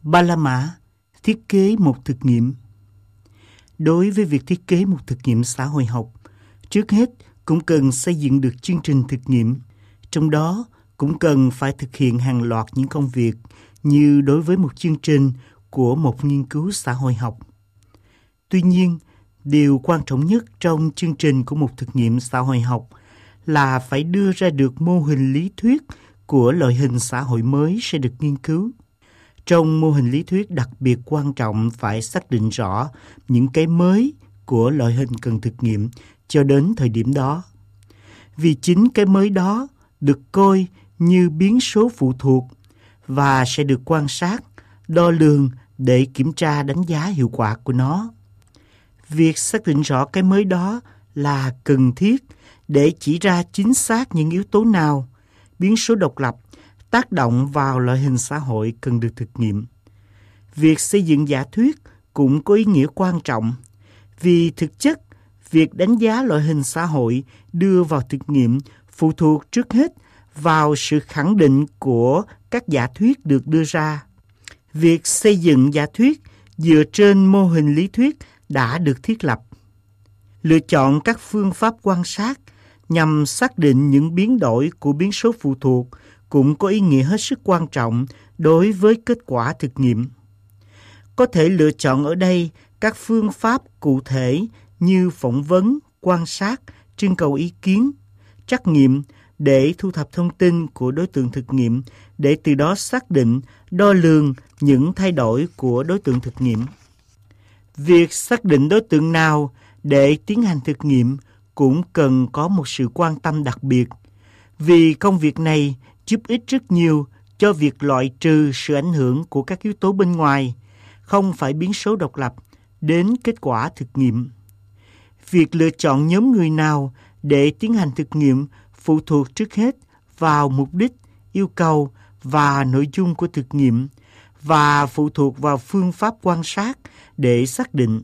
Ba La Mã thiết kế một thực nghiệm. Đối với việc thiết kế một thực nghiệm xã hội học, trước hết cũng cần xây dựng được chương trình thực nghiệm. Trong đó cũng cần phải thực hiện hàng loạt những công việc như đối với một chương trình của một nghiên cứu xã hội học. Tuy nhiên, điều quan trọng nhất trong chương trình của một thực nghiệm xã hội học là phải đưa ra được mô hình lý thuyết của loại hình xã hội mới sẽ được nghiên cứu. Trong mô hình lý thuyết đặc biệt quan trọng phải xác định rõ những cái mới của loại hình cần thực nghiệm cho đến thời điểm đó. Vì chính cái mới đó được coi như biến số phụ thuộc và sẽ được quan sát, đo lường để kiểm tra đánh giá hiệu quả của nó. Việc xác định rõ cái mới đó là cần thiết để chỉ ra chính xác những yếu tố nào, biến số độc lập, tác động vào loại hình xã hội cần được thực nghiệm. Việc xây dựng giả thuyết cũng có ý nghĩa quan trọng, vì thực chất, việc đánh giá loại hình xã hội đưa vào thực nghiệm phụ thuộc trước hết vào sự khẳng định của các giả thuyết được đưa ra. Việc xây dựng giả thuyết dựa trên mô hình lý thuyết đã được thiết lập. Lựa chọn các phương pháp quan sát nhằm xác định những biến đổi của biến số phụ thuộc cũng có ý nghĩa hết sức quan trọng đối với kết quả thực nghiệm. Có thể lựa chọn ở đây các phương pháp cụ thể như phỏng vấn, quan sát, trưng cầu ý kiến, trắc nghiệm để thu thập thông tin của đối tượng thực nghiệm để từ đó xác định, đo lường những thay đổi của đối tượng thực nghiệm. Việc xác định đối tượng nào để tiến hành thực nghiệm cũng cần có một sự quan tâm đặc biệt, vì công việc này giúp ích rất nhiều cho việc loại trừ sự ảnh hưởng của các yếu tố bên ngoài, không phải biến số độc lập, đến kết quả thực nghiệm. Việc lựa chọn nhóm người nào để tiến hành thực nghiệm phụ thuộc trước hết vào mục đích, yêu cầu và nội dung của thực nghiệm và phụ thuộc vào phương pháp quan sát để xác định.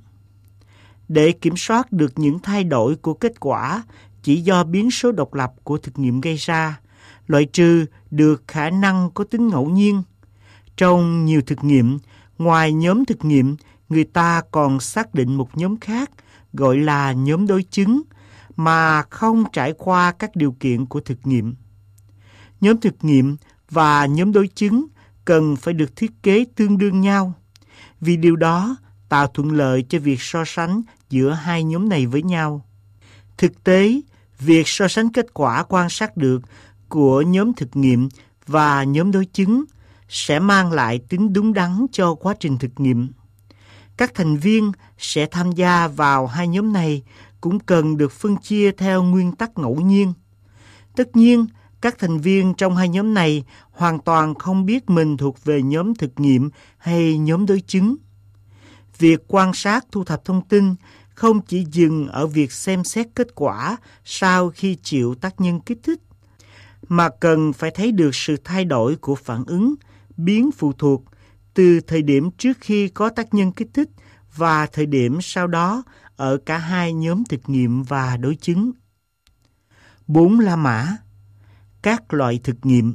Để kiểm soát được những thay đổi của kết quả chỉ do biến số độc lập của thực nghiệm gây ra, loại trừ được khả năng có tính ngẫu nhiên. Trong nhiều thực nghiệm, ngoài nhóm thực nghiệm, người ta còn xác định một nhóm khác gọi là nhóm đối chứng mà không trải qua các điều kiện của thực nghiệm. Nhóm thực nghiệm và nhóm đối chứng cần phải được thiết kế tương đương nhau, vì điều đó tạo thuận lợi cho việc so sánh giữa hai nhóm này với nhau. Thực tế, việc so sánh kết quả quan sát được của nhóm thực nghiệm và nhóm đối chứng sẽ mang lại tính đúng đắn cho quá trình thực nghiệm. Các thành viên sẽ tham gia vào hai nhóm này cũng cần được phân chia theo nguyên tắc ngẫu nhiên. Tất nhiên, các thành viên trong hai nhóm này hoàn toàn không biết mình thuộc về nhóm thực nghiệm hay nhóm đối chứng. Việc quan sát thu thập thông tin không chỉ dừng ở việc xem xét kết quả sau khi chịu tác nhân kích thích, mà cần phải thấy được sự thay đổi của phản ứng, biến phụ thuộc từ thời điểm trước khi có tác nhân kích thích và thời điểm sau đó ở cả hai nhóm thực nghiệm và đối chứng. 4 La Mã. Các loại thực nghiệm.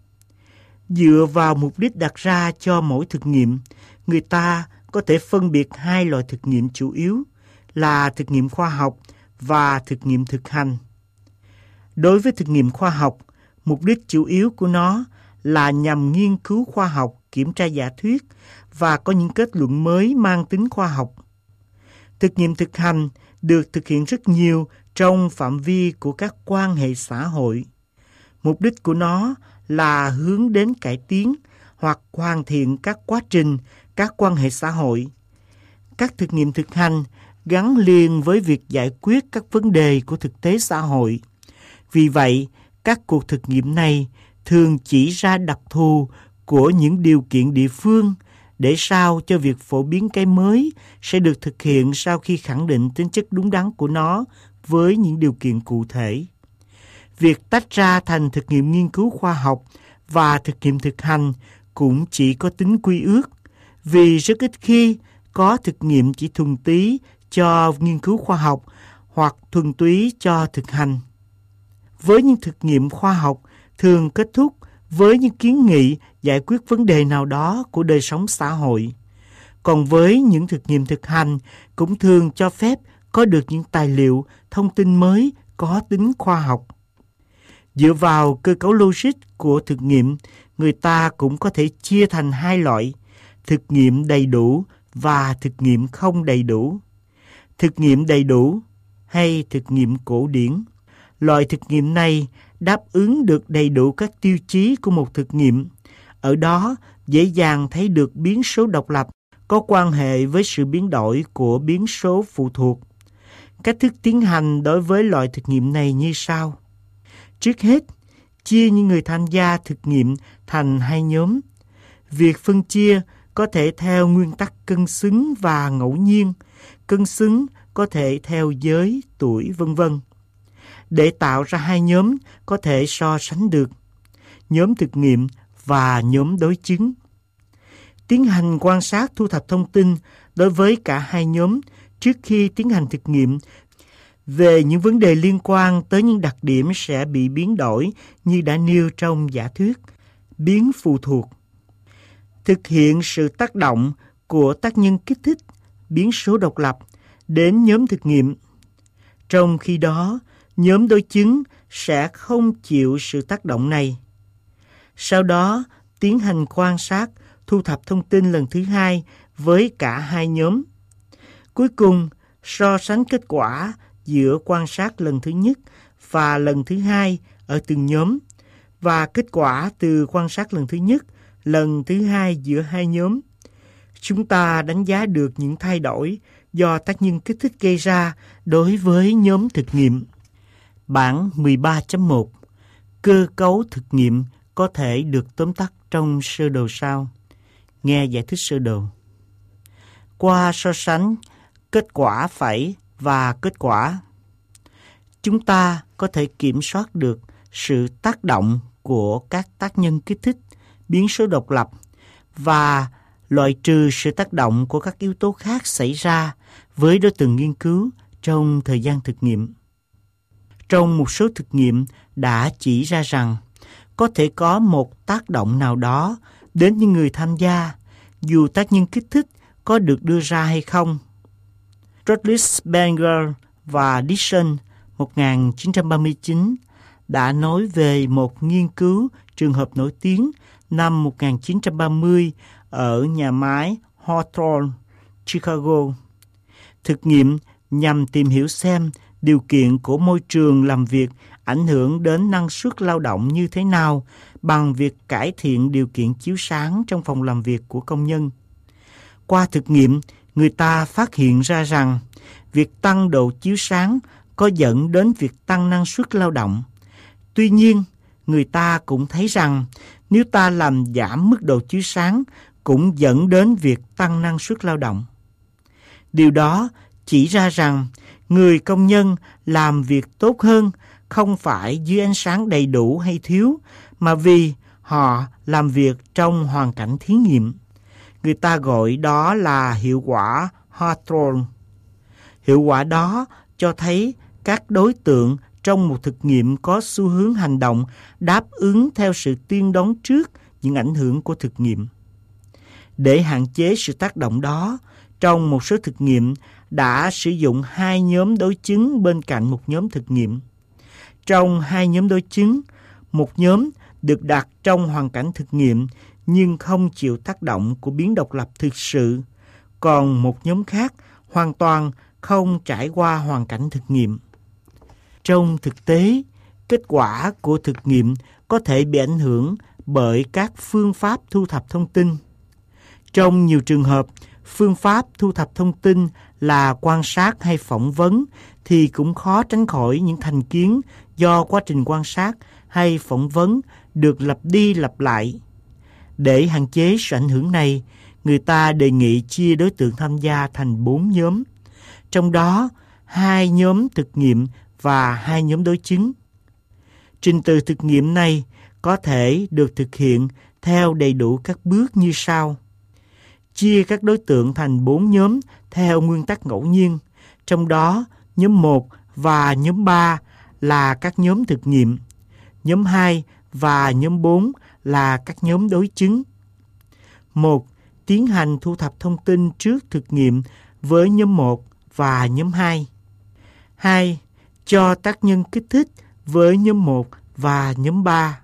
Dựa vào mục đích đặt ra cho mỗi thực nghiệm, người ta có thể phân biệt hai loại thực nghiệm chủ yếu là thực nghiệm khoa học và thực nghiệm thực hành. Đối với thực nghiệm khoa học, mục đích chủ yếu của nó là nhằm nghiên cứu khoa học, kiểm tra giả thuyết và có những kết luận mới mang tính khoa học. Thực nghiệm thực hành được thực hiện rất nhiều trong phạm vi của các quan hệ xã hội. Mục đích của nó là hướng đến cải tiến hoặc hoàn thiện các quá trình, các quan hệ xã hội. Các thực nghiệm thực hành gắn liền với việc giải quyết các vấn đề của thực tế xã hội. Vì vậy, các cuộc thực nghiệm này thường chỉ ra đặc thù của những điều kiện địa phương để sao cho việc phổ biến cái mới sẽ được thực hiện sau khi khẳng định tính chất đúng đắn của nó với những điều kiện cụ thể. Việc tách ra thành thực nghiệm nghiên cứu khoa học và thực nghiệm thực hành cũng chỉ có tính quy ước, vì rất ít khi có thực nghiệm chỉ thuần túy cho nghiên cứu khoa học hoặc thuần túy cho thực hành. Với những thực nghiệm khoa học thường kết thúc với những kiến nghị giải quyết vấn đề nào đó của đời sống xã hội. Còn với những thực nghiệm thực hành cũng thường cho phép có được những tài liệu, thông tin mới có tính khoa học. Dựa vào cơ cấu logic của thực nghiệm, người ta cũng có thể chia thành hai loại: thực nghiệm đầy đủ và thực nghiệm không đầy đủ. Thực nghiệm đầy đủ hay thực nghiệm cổ điển. Loại thực nghiệm này đáp ứng được đầy đủ các tiêu chí của một thực nghiệm. Ở đó dễ dàng thấy được biến số độc lập có quan hệ với sự biến đổi của biến số phụ thuộc. Cách thức tiến hành đối với loại thực nghiệm này như sau. Trước hết, chia những người tham gia thực nghiệm thành hai nhóm. Việc phân chia có thể theo nguyên tắc cân xứng và ngẫu nhiên. Cân xứng có thể theo giới, tuổi, v.v. để tạo ra hai nhóm có thể so sánh được: nhóm thực nghiệm và nhóm đối chứng. Tiến hành quan sát thu thập thông tin đối với cả hai nhóm trước khi tiến hành thực nghiệm về những vấn đề liên quan tới những đặc điểm sẽ bị biến đổi như đã nêu trong giả thuyết, biến phụ thuộc. Thực hiện sự tác động của tác nhân kích thích, biến số độc lập đến nhóm thực nghiệm. Trong khi đó, nhóm đối chứng sẽ không chịu sự tác động này. Sau đó, tiến hành quan sát, thu thập thông tin lần thứ hai với cả hai nhóm. Cuối cùng, so sánh kết quả giữa quan sát lần thứ nhất và lần thứ hai ở từng nhóm và kết quả từ quan sát lần thứ nhất, lần thứ hai giữa hai nhóm. Chúng ta đánh giá được những thay đổi do tác nhân kích thích gây ra đối với nhóm thực nghiệm. Bảng 13.1 Cơ cấu thực nghiệm có thể được tóm tắt trong sơ đồ sau. Nghe giải thích sơ đồ. Qua so sánh kết quả phẩy và kết quả, chúng ta có thể kiểm soát được sự tác động của các tác nhân kích thích, biến số độc lập và loại trừ sự tác động của các yếu tố khác xảy ra với đối tượng nghiên cứu trong thời gian thực nghiệm. Trong một số thực nghiệm đã chỉ ra rằng có thể có một tác động nào đó đến những người tham gia, dù tác nhân kích thích có được đưa ra hay không. Roethlisberger và Dixon 1939 đã nói về một nghiên cứu trường hợp nổi tiếng năm 1930 ở nhà máy Hawthorne, Chicago. Thực nghiệm nhằm tìm hiểu xem điều kiện của môi trường làm việc ảnh hưởng đến năng suất lao động như thế nào bằng việc cải thiện điều kiện chiếu sáng trong phòng làm việc của công nhân. Qua thực nghiệm, người ta phát hiện ra rằng việc tăng độ chiếu sáng có dẫn đến việc tăng năng suất lao động. Tuy nhiên, người ta cũng thấy rằng nếu ta làm giảm mức độ chiếu sáng cũng dẫn đến việc tăng năng suất lao động. Điều đó chỉ ra rằng người công nhân làm việc tốt hơn không phải dưới ánh sáng đầy đủ hay thiếu, mà vì họ làm việc trong hoàn cảnh thí nghiệm. Người ta gọi đó là hiệu quả Hawthorne. Hiệu quả đó cho thấy các đối tượng trong một thực nghiệm có xu hướng hành động đáp ứng theo sự tiên đoán trước những ảnh hưởng của thực nghiệm. Để hạn chế sự tác động đó, trong một số thực nghiệm đã sử dụng hai nhóm đối chứng bên cạnh một nhóm thực nghiệm. Trong hai nhóm đối chứng, một nhóm được đặt trong hoàn cảnh thực nghiệm nhưng không chịu tác động của biến độc lập thực sự, còn một nhóm khác hoàn toàn không trải qua hoàn cảnh thực nghiệm. Trong thực tế, kết quả của thực nghiệm có thể bị ảnh hưởng bởi các phương pháp thu thập thông tin. Trong nhiều trường hợp, phương pháp thu thập thông tin là quan sát hay phỏng vấn thì cũng khó tránh khỏi những thành kiến do quá trình quan sát hay phỏng vấn được lặp đi lặp lại. Để hạn chế sự ảnh hưởng này, người ta đề nghị chia đối tượng tham gia thành 4 nhóm, trong đó 2 nhóm thực nghiệm và 2 nhóm đối chứng. Trình tự thực nghiệm này có thể được thực hiện theo đầy đủ các bước như sau. Chia các đối tượng thành 4 nhóm theo nguyên tắc ngẫu nhiên, trong đó nhóm 1 và nhóm 3 là các nhóm thực nghiệm, nhóm 2 và nhóm 4 là các nhóm đối chứng. 1. Tiến hành thu thập thông tin trước thực nghiệm với nhóm 1 và nhóm 2. 2. Cho tác nhân kích thích với nhóm 1 và nhóm 3.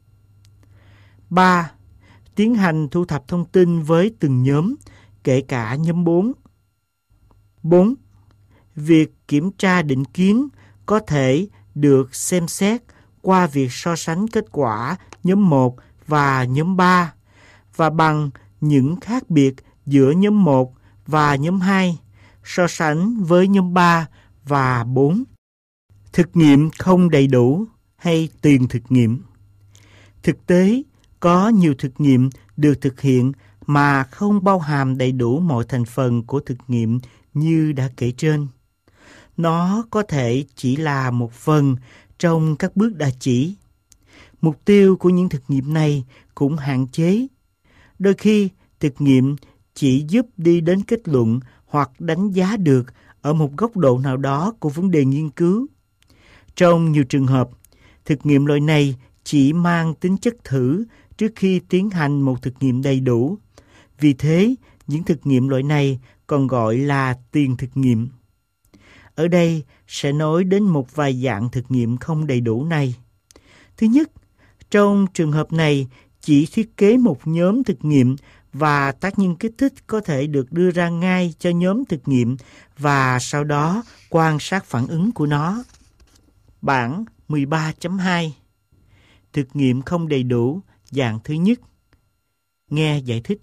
3. Tiến hành thu thập thông tin với từng nhóm, kể cả nhóm 4. 4. Việc kiểm tra định kiến có thể được xem xét qua việc so sánh kết quả nhóm 1 và nhóm 3 và bằng những khác biệt giữa nhóm 1 và nhóm 2 so sánh với nhóm 3 và 4. Thực nghiệm không đầy đủ hay tiền thực nghiệm. Thực tế, có nhiều thực nghiệm được thực hiện mà không bao hàm đầy đủ mọi thành phần của thực nghiệm như đã kể trên. Nó có thể chỉ là một phần trong các bước đã chỉ. Mục tiêu của những thực nghiệm này cũng hạn chế. Đôi khi, thực nghiệm chỉ giúp đi đến kết luận hoặc đánh giá được ở một góc độ nào đó của vấn đề nghiên cứu. Trong nhiều trường hợp, thực nghiệm loại này chỉ mang tính chất thử trước khi tiến hành một thực nghiệm đầy đủ. Vì thế, những thực nghiệm loại này còn gọi là tiền thực nghiệm. Ở đây sẽ nói đến một vài dạng thực nghiệm không đầy đủ này. Thứ nhất, trong trường hợp này chỉ thiết kế một nhóm thực nghiệm và tác nhân kích thích có thể được đưa ra ngay cho nhóm thực nghiệm và sau đó quan sát phản ứng của nó. Bảng 13.2 Thực nghiệm không đầy đủ, dạng thứ nhất. Nghe giải thích.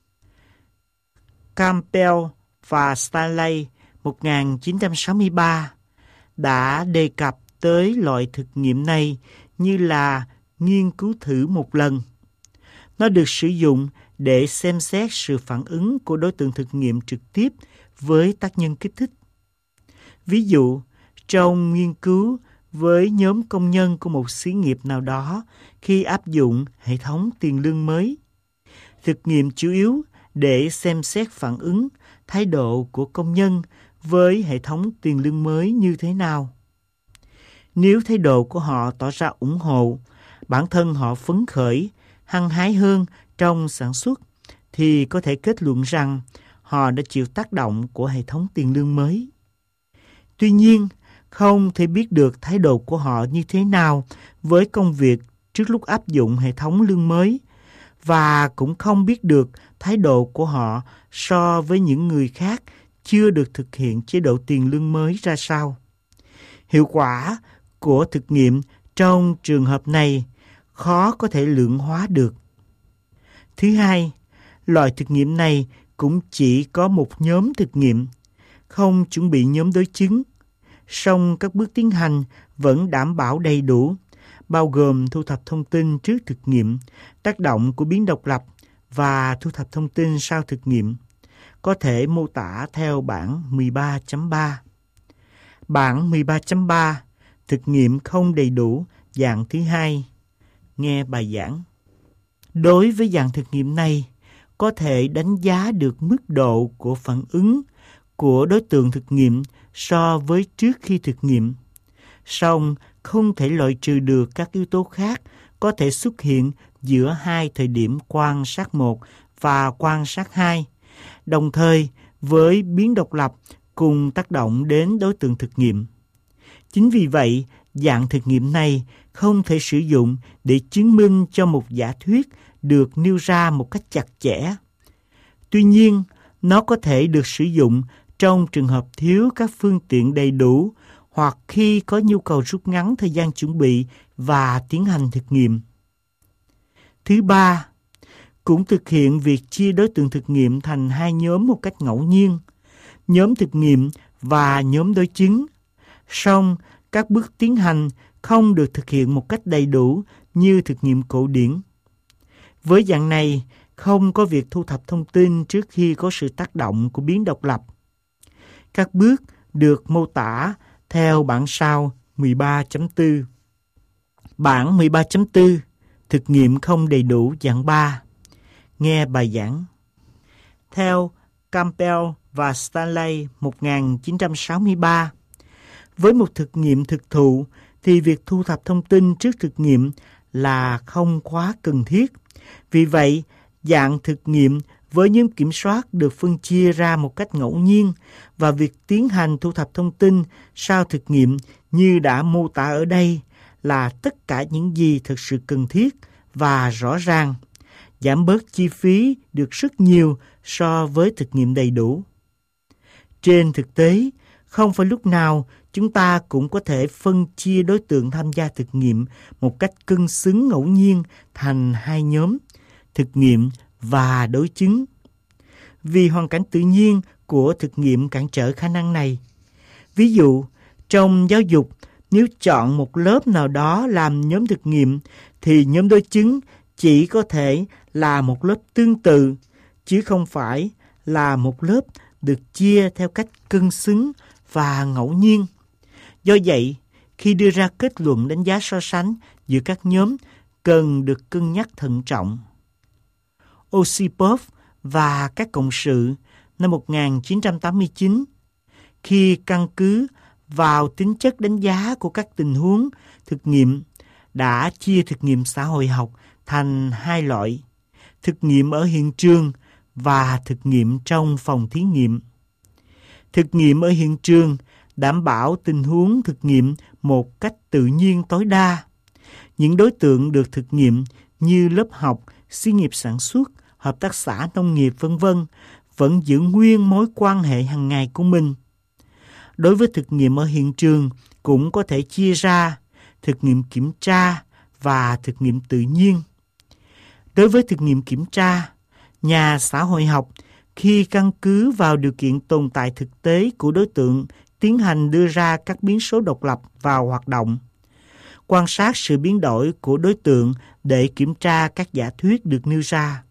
Campbell và Stanley 1963 đã đề cập tới loại thực nghiệm này như là nghiên cứu thử một lần. Nó được sử dụng để xem xét sự phản ứng của đối tượng thực nghiệm trực tiếp với tác nhân kích thích. Ví dụ, trong nghiên cứu với nhóm công nhân của một xí nghiệp nào đó khi áp dụng hệ thống tiền lương mới. Thực nghiệm chủ yếu để xem xét phản ứng, thái độ của công nhân với hệ thống tiền lương mới như thế nào. Nếu thái độ của họ tỏ ra ủng hộ, bản thân họ phấn khởi, hăng hái hơn trong sản xuất, thì có thể kết luận rằng họ đã chịu tác động của hệ thống tiền lương mới. Tuy nhiên, không thể biết được thái độ của họ như thế nào với công việc trước lúc áp dụng hệ thống lương mới, và cũng không biết được thái độ của họ so với những người khác chưa được thực hiện chế độ tiền lương mới ra sao. Hiệu quả của thực nghiệm trong trường hợp này khó có thể lượng hóa được. Thứ hai, loại thực nghiệm này cũng chỉ có một nhóm thực nghiệm, không chuẩn bị nhóm đối chứng. Song các bước tiến hành vẫn đảm bảo đầy đủ, bao gồm thu thập thông tin trước thực nghiệm, tác động của biến độc lập và thu thập thông tin sau thực nghiệm. Có thể mô tả theo bảng 13.3. Bảng 13.3, thực nghiệm không đầy đủ, dạng thứ hai. Nghe bài giảng. Đối với dạng thực nghiệm này, có thể đánh giá được mức độ của phản ứng của đối tượng thực nghiệm so với trước khi thực nghiệm. Song không thể loại trừ được các yếu tố khác có thể xuất hiện giữa hai thời điểm quan sát 1 và quan sát 2, đồng thời với biến độc lập cùng tác động đến đối tượng thực nghiệm. Chính vì vậy, dạng thực nghiệm này không thể sử dụng để chứng minh cho một giả thuyết được nêu ra một cách chặt chẽ. Tuy nhiên, nó có thể được sử dụng trong trường hợp thiếu các phương tiện đầy đủ hoặc khi có nhu cầu rút ngắn thời gian chuẩn bị và tiến hành thực nghiệm. Thứ ba, cũng thực hiện việc chia đối tượng thực nghiệm thành hai nhóm một cách ngẫu nhiên, nhóm thực nghiệm và nhóm đối chứng. Song, các bước tiến hành không được thực hiện một cách đầy đủ như thực nghiệm cổ điển. Với dạng này, không có việc thu thập thông tin trước khi có sự tác động của biến độc lập. Các bước được mô tả theo bảng sau 13.4. Bảng 13.4, thực nghiệm không đầy đủ dạng 3. Nghe bài giảng. Theo Campbell và Stanley 1963, với một thực nghiệm thực thụ thì việc thu thập thông tin trước thực nghiệm là không quá cần thiết. Vì vậy, dạng thực nghiệm với nhóm kiểm soát được phân chia ra một cách ngẫu nhiên và việc tiến hành thu thập thông tin sau thực nghiệm như đã mô tả ở đây là tất cả những gì thực sự cần thiết và rõ ràng, giảm bớt chi phí được rất nhiều so với thực nghiệm đầy đủ. Trên thực tế, không phải lúc nào chúng ta cũng có thể phân chia đối tượng tham gia thực nghiệm một cách cân xứng ngẫu nhiên thành hai nhóm, thực nghiệm và đối chứng. Vì hoàn cảnh tự nhiên của thực nghiệm cản trở khả năng này. Ví dụ, trong giáo dục, nếu chọn một lớp nào đó làm nhóm thực nghiệm, thì nhóm đối chứng chỉ có thể là một lớp tương tự, chứ không phải là một lớp được chia theo cách cân xứng và ngẫu nhiên. Do vậy, khi đưa ra kết luận đánh giá so sánh giữa các nhóm cần được cân nhắc thận trọng. Osipov và các cộng sự năm 1989, khi căn cứ vào tính chất đánh giá của các tình huống thực nghiệm, đã chia thực nghiệm xã hội học thành hai loại: thực nghiệm ở hiện trường và thực nghiệm trong phòng thí nghiệm. Thực nghiệm ở hiện trường đảm bảo tình huống thực nghiệm một cách tự nhiên tối đa. Những đối tượng được thực nghiệm như lớp học, xí nghiệp sản xuất, hợp tác xã nông nghiệp v.v. vẫn giữ nguyên mối quan hệ hàng ngày của mình. Đối với thực nghiệm ở hiện trường cũng có thể chia ra thực nghiệm kiểm tra và thực nghiệm tự nhiên. Đối với thực nghiệm kiểm tra, nhà xã hội học khi căn cứ vào điều kiện tồn tại thực tế của đối tượng tiến hành đưa ra các biến số độc lập vào hoạt động, quan sát sự biến đổi của đối tượng để kiểm tra các giả thuyết được nêu ra.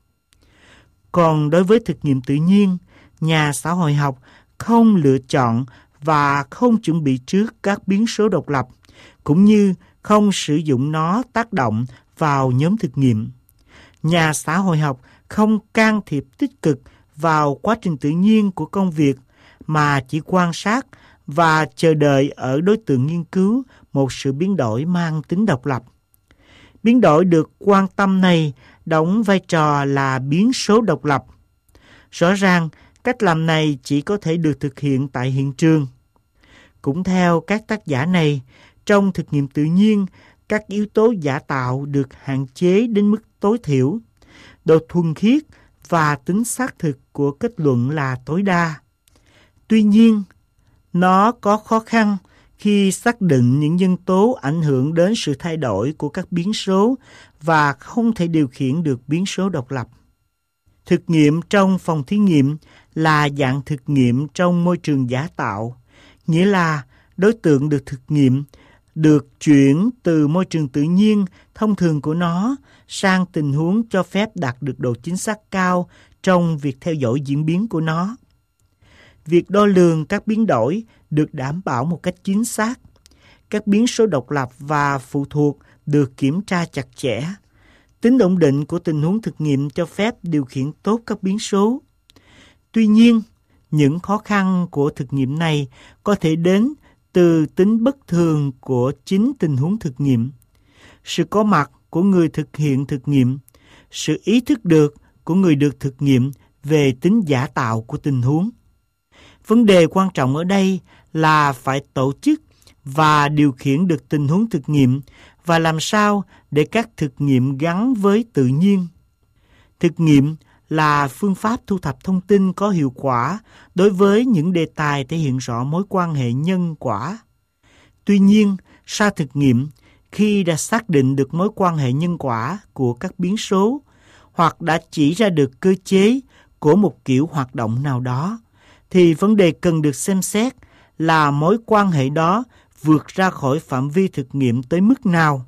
Còn đối với thực nghiệm tự nhiên, nhà xã hội học không lựa chọn và không chuẩn bị trước các biến số độc lập, cũng như không sử dụng nó tác động vào nhóm thực nghiệm. Nhà xã hội học không can thiệp tích cực vào quá trình tự nhiên của công việc, mà chỉ quan sát và chờ đợi ở đối tượng nghiên cứu một sự biến đổi mang tính độc lập. Biến đổi được quan tâm này đóng vai trò là biến số độc lập. Rõ ràng, cách làm này chỉ có thể được thực hiện tại hiện trường. Cũng theo các tác giả này, trong thực nghiệm tự nhiên, các yếu tố giả tạo được hạn chế đến mức tối thiểu. Độ thuần khiết và tính xác thực của kết luận là tối đa. Tuy nhiên, nó có khó khăn khi xác định những nhân tố ảnh hưởng đến sự thay đổi của các biến số và không thể điều khiển được biến số độc lập. Thực nghiệm trong phòng thí nghiệm là dạng thực nghiệm trong môi trường giả tạo, nghĩa là đối tượng được thực nghiệm được chuyển từ môi trường tự nhiên thông thường của nó sang tình huống cho phép đạt được độ chính xác cao trong việc theo dõi diễn biến của nó. Việc đo lường các biến đổi được đảm bảo một cách chính xác. Các biến số độc lập và phụ thuộc được kiểm tra chặt chẽ. Tính ổn định của tình huống thực nghiệm cho phép điều khiển tốt các biến số. Tuy nhiên, những khó khăn của thực nghiệm này có thể đến từ tính bất thường của chính tình huống thực nghiệm, sự có mặt của người thực hiện thực nghiệm, sự ý thức được của người được thực nghiệm về tính giả tạo của tình huống. Vấn đề quan trọng ở đây là phải tổ chức và điều khiển được tình huống thực nghiệm và làm sao để các thực nghiệm gắn với tự nhiên. Thực nghiệm là phương pháp thu thập thông tin có hiệu quả đối với những đề tài thể hiện rõ mối quan hệ nhân quả. Tuy nhiên, sau thực nghiệm, khi đã xác định được mối quan hệ nhân quả của các biến số hoặc đã chỉ ra được cơ chế của một kiểu hoạt động nào đó, thì vấn đề cần được xem xét là mối quan hệ đó vượt ra khỏi phạm vi thực nghiệm tới mức nào.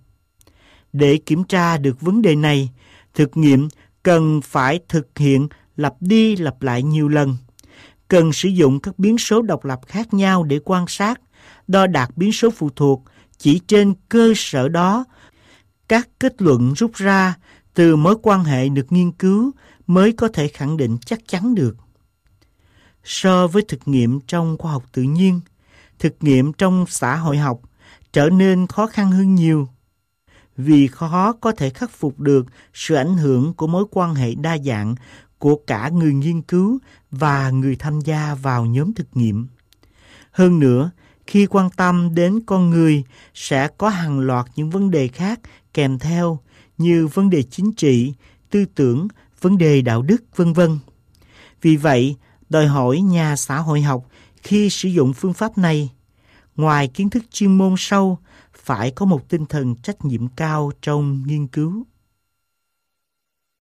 Để kiểm tra được vấn đề này, thực nghiệm cần phải thực hiện lặp đi lặp lại nhiều lần. Cần sử dụng các biến số độc lập khác nhau để quan sát, đo đạc biến số phụ thuộc. Chỉ trên cơ sở đó, các kết luận rút ra từ mối quan hệ được nghiên cứu mới có thể khẳng định chắc chắn được. So với thực nghiệm trong khoa học tự nhiên, thực nghiệm trong xã hội học trở nên khó khăn hơn nhiều. vì khó có thể khắc phục được sự ảnh hưởng của mối quan hệ đa dạng của cả người nghiên cứu và người tham gia vào nhóm thực nghiệm. Hơn nữa, khi quan tâm đến con người sẽ có hàng loạt những vấn đề khác kèm theo như vấn đề chính trị, tư tưởng, vấn đề đạo đức, v.v. Vì vậy, đòi hỏi nhà xã hội học khi sử dụng phương pháp này, ngoài kiến thức chuyên môn sâu, phải có một tinh thần trách nhiệm cao trong nghiên cứu.